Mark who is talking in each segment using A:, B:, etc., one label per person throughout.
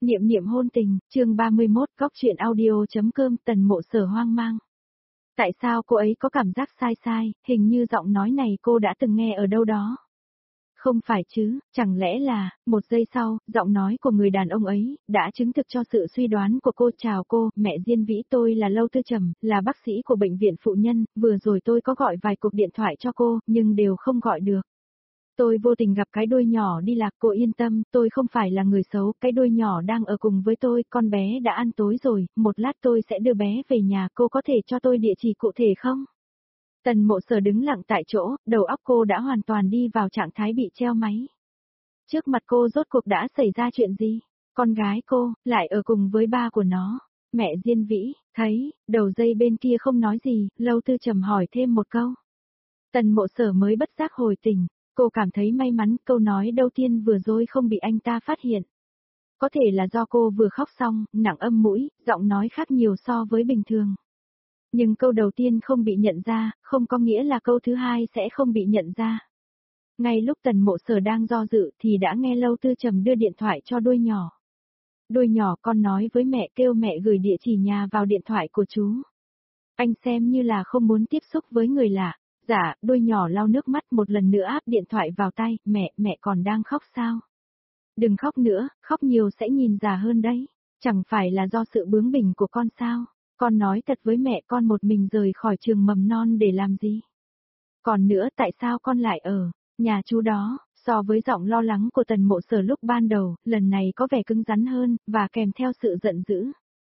A: Niệm niệm hôn tình, chương 31, góc truyện audio.com. Tần Mộ Sở hoang mang. Tại sao cô ấy có cảm giác sai sai, hình như giọng nói này cô đã từng nghe ở đâu đó. Không phải chứ, chẳng lẽ là, một giây sau, giọng nói của người đàn ông ấy, đã chứng thực cho sự suy đoán của cô. Chào cô, mẹ Diên Vĩ, tôi là Lâu Tư Trầm, là bác sĩ của bệnh viện phụ nhân, vừa rồi tôi có gọi vài cuộc điện thoại cho cô, nhưng đều không gọi được. Tôi vô tình gặp cái đuôi nhỏ đi lạc, cô yên tâm, tôi không phải là người xấu, cái đuôi nhỏ đang ở cùng với tôi, con bé đã ăn tối rồi, một lát tôi sẽ đưa bé về nhà, cô có thể cho tôi địa chỉ cụ thể không? Tần Mộ Sở đứng lặng tại chỗ, đầu óc cô đã hoàn toàn đi vào trạng thái bị treo máy. Trước mặt cô rốt cuộc đã xảy ra chuyện gì? Con gái cô, lại ở cùng với ba của nó. Mẹ Diên Vĩ, thấy, đầu dây bên kia không nói gì, Lâu Tư Trầm hỏi thêm một câu. Tần Mộ Sở mới bất giác hồi tỉnh. Cô cảm thấy may mắn câu nói đầu tiên vừa rồi không bị anh ta phát hiện. Có thể là do cô vừa khóc xong, nặng âm mũi, giọng nói khác nhiều so với bình thường. Nhưng câu đầu tiên không bị nhận ra, không có nghĩa là câu thứ hai sẽ không bị nhận ra. Ngay lúc Tần Mộ Sở đang do dự thì đã nghe Lâu Tư Trầm đưa điện thoại cho đuôi nhỏ. Đuôi nhỏ, con nói với mẹ, kêu mẹ gửi địa chỉ nhà vào điện thoại của chú. Anh xem như là không muốn tiếp xúc với người lạ. Dạ, đuôi nhỏ lau nước mắt một lần nữa áp điện thoại vào tay, mẹ còn đang khóc sao? Đừng khóc nữa, khóc nhiều sẽ nhìn già hơn đấy. Chẳng phải là do sự bướng bỉnh của con sao? Con nói thật với mẹ, con một mình rời khỏi trường mầm non để làm gì? Còn nữa, tại sao con lại ở nhà chú đó? So với giọng lo lắng của Tần Mộ Sở lúc ban đầu, lần này có vẻ cứng rắn hơn, và kèm theo sự giận dữ.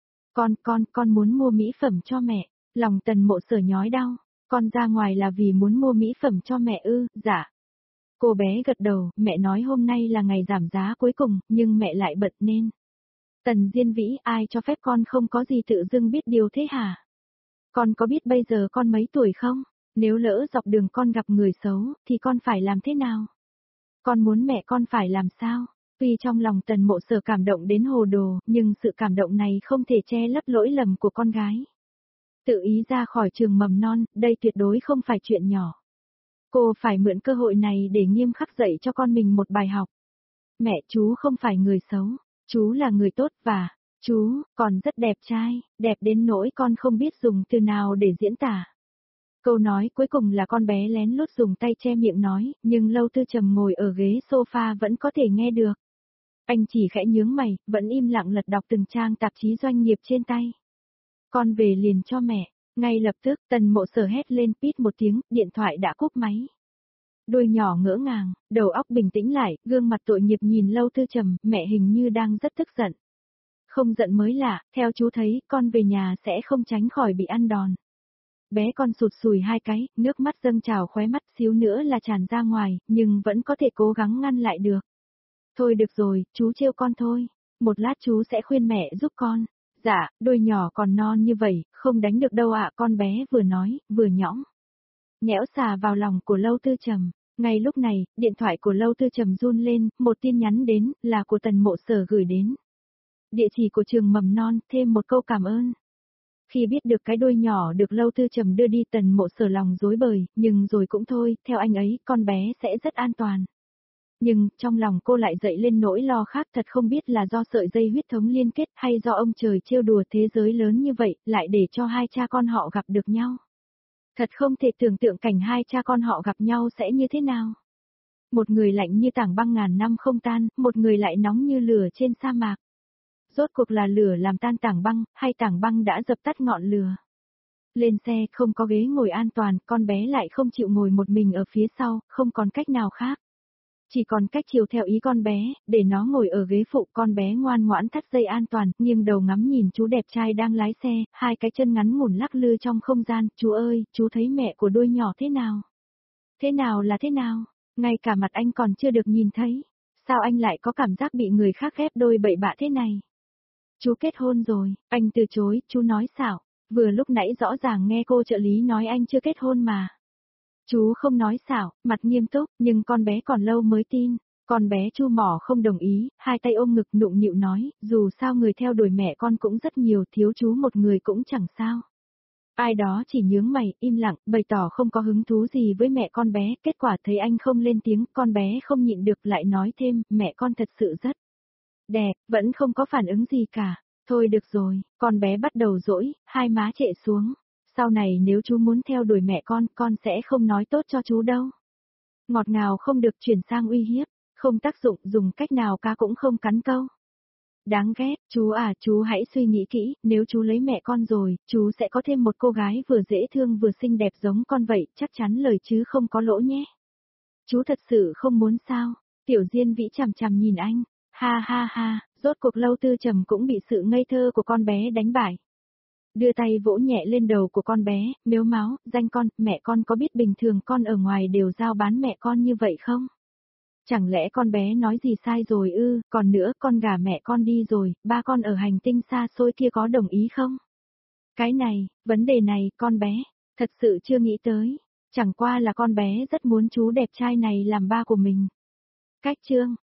A: Con muốn mua mỹ phẩm cho mẹ. Lòng Tần Mộ Sở nhói đau. Con ra ngoài là vì muốn mua mỹ phẩm cho mẹ ư? Dạ. Cô bé gật đầu, mẹ nói hôm nay là ngày giảm giá cuối cùng, nhưng mẹ lại bận nên. Tần Diên Vĩ, ai cho phép con không có gì tự dưng biết điều thế hả? Con có biết bây giờ con mấy tuổi không? Nếu lỡ dọc đường con gặp người xấu, thì con phải làm thế nào? Con muốn mẹ con phải làm sao? Tuy trong lòng Tần Mộ Sở cảm động đến hồ đồ, nhưng sự cảm động này không thể che lấp lỗi lầm của con gái. Tự ý ra khỏi trường mầm non, đây tuyệt đối không phải chuyện nhỏ. Cô phải mượn cơ hội này để nghiêm khắc dạy cho con mình một bài học. Mẹ, chú không phải người xấu, chú là người tốt và, chú, còn rất đẹp trai, đẹp đến nỗi con không biết dùng từ nào để diễn tả. Câu nói cuối cùng là con bé lén lút dùng tay che miệng nói, nhưng Lâu Tư Trầm ngồi ở ghế sofa vẫn có thể nghe được. Anh chỉ khẽ nhướng mày, vẫn im lặng lật đọc từng trang tạp chí doanh nghiệp trên tay. Con về liền cho mẹ. Ngay lập tức, Tần Mộ Sở hét lên pít một tiếng, điện thoại đã cúp máy. Đuôi nhỏ ngỡ ngàng, đầu óc bình tĩnh lại, gương mặt tội nghiệp nhìn Lâu Tư Trầm, mẹ hình như đang rất tức giận. Không giận mới lạ, theo chú thấy, con về nhà sẽ không tránh khỏi bị ăn đòn. Bé con sụt sùi hai cái, nước mắt dâng trào khóe mắt, xíu nữa là tràn ra ngoài, nhưng vẫn có thể cố gắng ngăn lại được. Thôi được rồi, chú trêu con thôi. Một lát chú sẽ khuyên mẹ giúp con. Dạ, đôi nhỏ còn non như vậy, không đánh được đâu ạ, con bé vừa nói, vừa nhõng. Nhẽo xà vào lòng của Lâu Tư Trầm. Ngay lúc này, điện thoại của Lâu Tư Trầm run lên, một tin nhắn đến, là của Tần Mộ Sở gửi đến. Địa chỉ của trường mầm non, thêm một câu cảm ơn. Khi biết được cái đuôi nhỏ được Lâu Tư Trầm đưa đi, Tần Mộ Sở lòng rối bời, nhưng rồi cũng thôi, theo anh ấy, con bé sẽ rất an toàn. Nhưng, trong lòng cô lại dậy lên nỗi lo khác, thật không biết là do sợi dây huyết thống liên kết hay do ông trời trêu đùa thế giới lớn như vậy, lại để cho hai cha con họ gặp được nhau. Thật không thể tưởng tượng cảnh hai cha con họ gặp nhau sẽ như thế nào. Một người lạnh như tảng băng ngàn năm không tan, một người lại nóng như lửa trên sa mạc. Rốt cuộc là lửa làm tan tảng băng, hay tảng băng đã dập tắt ngọn lửa. Lên xe không có ghế ngồi an toàn, con bé lại không chịu ngồi một mình ở phía sau, không còn cách nào khác. Chỉ còn cách chiều theo ý con bé, để nó ngồi ở ghế phụ. Con bé ngoan ngoãn thắt dây an toàn, nghiêng đầu ngắm nhìn chú đẹp trai đang lái xe, hai cái chân ngắn ngủn lắc lư trong không gian. Chú ơi, chú thấy mẹ của đuôi nhỏ thế nào? Thế nào là thế nào? Ngay cả mặt anh còn chưa được nhìn thấy. Sao anh lại có cảm giác bị người khác ghép đôi bậy bạ thế này? Chú kết hôn rồi, anh từ chối, chú nói xạo. Vừa lúc nãy rõ ràng nghe cô trợ lý nói anh chưa kết hôn mà. Chú không nói xạo, mặt nghiêm túc, nhưng con bé còn lâu mới tin. Con bé chu mỏ không đồng ý, hai tay ôm ngực nụng nịu nói, dù sao người theo đuổi mẹ con cũng rất nhiều, thiếu chú một người cũng chẳng sao. Ai đó chỉ nhướng mày, im lặng, bày tỏ không có hứng thú gì với mẹ con bé, kết quả thấy anh không lên tiếng, con bé không nhịn được lại nói thêm, mẹ con thật sự rất Đẹp, vẫn không có phản ứng gì cả. Thôi được rồi, con bé bắt đầu dỗi, hai má trệ xuống. Sau này nếu chú muốn theo đuổi mẹ con sẽ không nói tốt cho chú đâu. Ngọt ngào không được chuyển sang uy hiếp, không tác dụng, dùng cách nào cá cũng không cắn câu. Đáng ghét, chú à, chú hãy suy nghĩ kỹ, nếu chú lấy mẹ con rồi, chú sẽ có thêm một cô gái vừa dễ thương vừa xinh đẹp giống con vậy, chắc chắn lời chứ không có lỗ nhé. Chú thật sự không muốn sao? Tiểu Diên Vĩ chằm chằm nhìn anh, ha ha ha, rốt cuộc Lâu Tư Trầm cũng bị sự ngây thơ của con bé đánh bại. Đưa tay vỗ nhẹ lên đầu của con bé, mếu máo, danh con, mẹ con có biết bình thường con ở ngoài đều giao bán mẹ con như vậy không? Chẳng lẽ con bé nói gì sai rồi ư, còn nữa con gả mẹ con đi rồi, ba con ở hành tinh xa xôi kia có đồng ý không? Cái này, vấn đề này, con bé, thật sự chưa nghĩ tới. Chẳng qua là con bé rất muốn chú đẹp trai này làm ba của mình. Cách chương